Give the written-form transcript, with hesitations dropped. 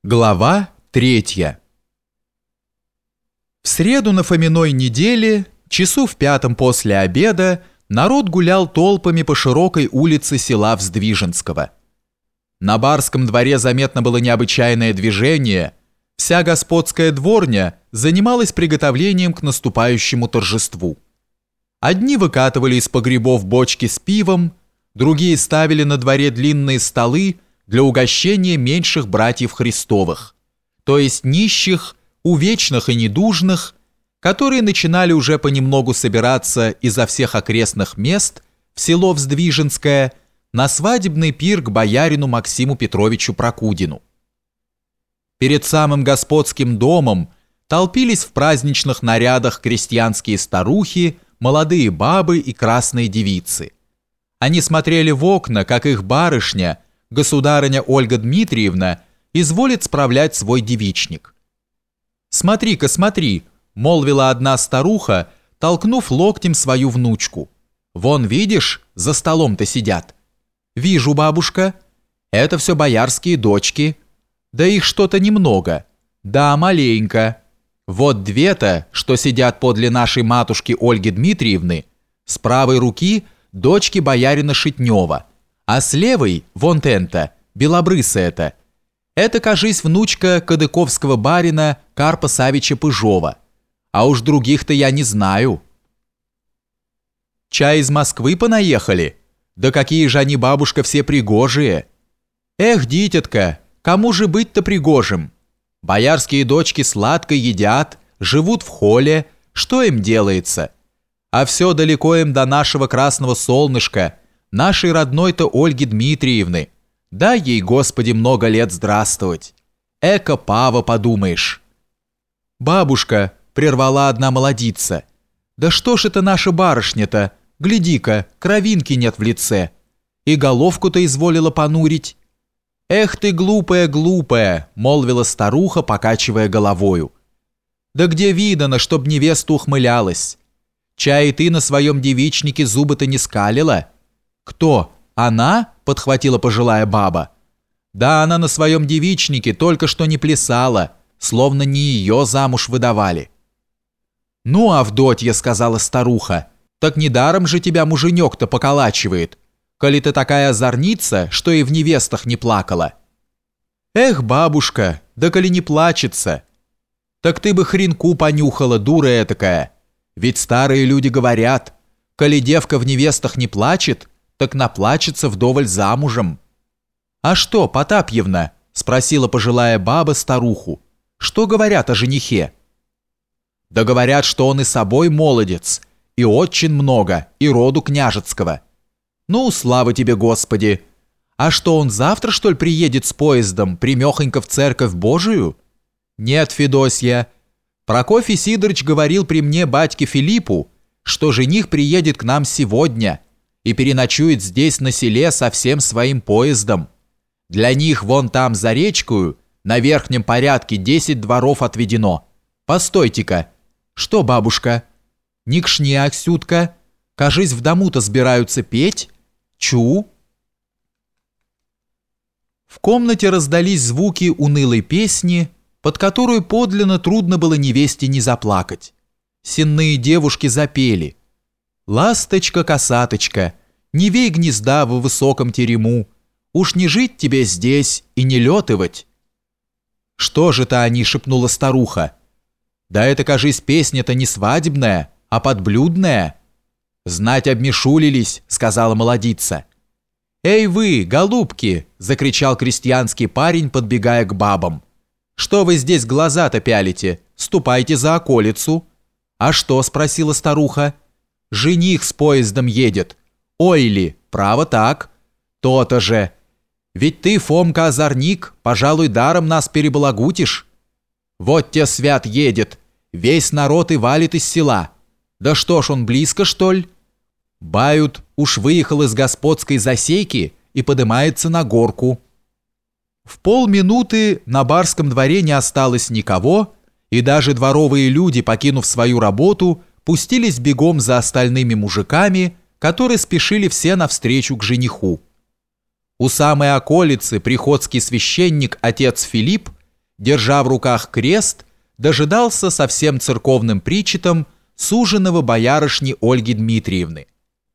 Глава 3. В среду на Фоминой неделе, часу в 5 после обеда, народ гулял толпами по широкой улице села Вздвиженского. На барском дворе заметно было необычайное движение. Вся господская дворня занималась приготовлением к наступающему торжеству. Одни выкатывали из погребов бочки с пивом, другие ставили на дворе длинные столы для угощения меньших братьев Христовых, то есть нищих, увечных и недужных, которые начинали уже понемногу собираться изо всех окрестных мест в село Вздвиженское на свадебный пир к боярину Максиму Петровичу Прокудину. Перед самым господским домом толпились в праздничных нарядах крестьянские старухи, молодые бабы и красные девицы. Они смотрели в окна, как их барышня, государыня Ольга Дмитриевна, изволит справлять свой девичник. «Смотри-ка, смотри», — молвила одна старуха, толкнув локтем свою внучку. «Вон, видишь, за столом-то сидят». «Вижу, бабушка. Это все боярские дочки. Да их что-то немного. Да, маленько. Вот две-то, что сидят подле нашей матушки Ольги Дмитриевны, с правой руки дочки боярина Шитнева, а с левой, вон тента, белобрысая-то, это, кажись, внучка кадыковского барина Карпа Савича Пыжова. А уж других-то я не знаю». «Чай из Москвы понаехали? Да какие же они, бабушка, все пригожие!» «Эх, дитятка, кому же быть-то пригожим? Боярские дочки сладко едят, живут в холе, что им делается? А все далеко им до нашего красного солнышка, нашей родной-то Ольги Дмитриевны. Дай ей, Господи, много лет здравствовать. Эко пава, подумаешь». «Бабушка», — прервала одна молодица, «да что ж это наша барышня-то? Гляди-ка, кровинки нет в лице. И головку-то изволила понурить». «Эх ты, глупая, глупая», — молвила старуха, покачивая головою. «Да где видано, чтоб невеста ухмылялась? Чай ты на своем девичнике зубы-то не скалила?» «Кто? Она?» — подхватила пожилая баба. «Да она на своем девичнике только что не плясала, словно не ее замуж выдавали». «Ну, Авдотья», — сказала старуха, — «так недаром же тебя муженек-то поколачивает, коли ты такая озорница, что и в невестах не плакала». «Эх, бабушка, да коли не плачется. Так ты бы хренку понюхала, дура этакая. Ведь старые люди говорят, коли девка в невестах не плачет, так наплачется вдоволь замужем». «А что, Потапьевна?» — спросила пожилая баба старуху. «Что говорят о женихе?» «Да говорят, что он и собой молодец, и отчин много, и роду княжецкого». «Ну, слава тебе, Господи! А что, он завтра, что ли, приедет с поездом прямехонько в церковь Божию?» «Нет, Федосья. Прокофий Сидорыч говорил при мне батьке Филиппу, что жених приедет к нам сегодня и переночует здесь на селе со всем своим поездом. Для них вон там за речкою на верхнем порядке 10 дворов отведено. Постойте-ка». «Что, бабушка?» «Никшняк, Сютка. Кажись, в дому-то собираются петь. Чу?» В комнате раздались звуки унылой песни, под которую подлинно трудно было невесте не заплакать. Сенные девушки запели: «Ласточка-косаточка, не вей гнезда во высоком терему, уж не жить тебе здесь и не летывать». «Что же-то они?» — шепнула старуха. «Да это, кажись, песня-то не свадебная, а подблюдная». «Знать обмешулились», — сказала молодица. «Эй вы, голубки!» — закричал крестьянский парень, подбегая к бабам. «Что вы здесь глаза-то пялите? Ступайте за околицу». «А что?» — спросила старуха. «Жених с поездом едет». «Ой ли, право так». «То-то же. Ведь ты, Фомка, озорник, пожалуй, даром нас перебалагутишь. Вот те свят едет, весь народ и валит из села. Да что ж, он близко, что ли?» «Бают, уж выехал из господской засейки и подымается на горку». В полминуты на барском дворе не осталось никого, и даже дворовые люди, покинув свою работу, пустились бегом за остальными мужиками, которые спешили все навстречу к жениху. У самой околицы приходский священник отец Филипп держа в руках крест, дожидался со всем церковным причетом суженого боярышни Ольги Дмитриевны.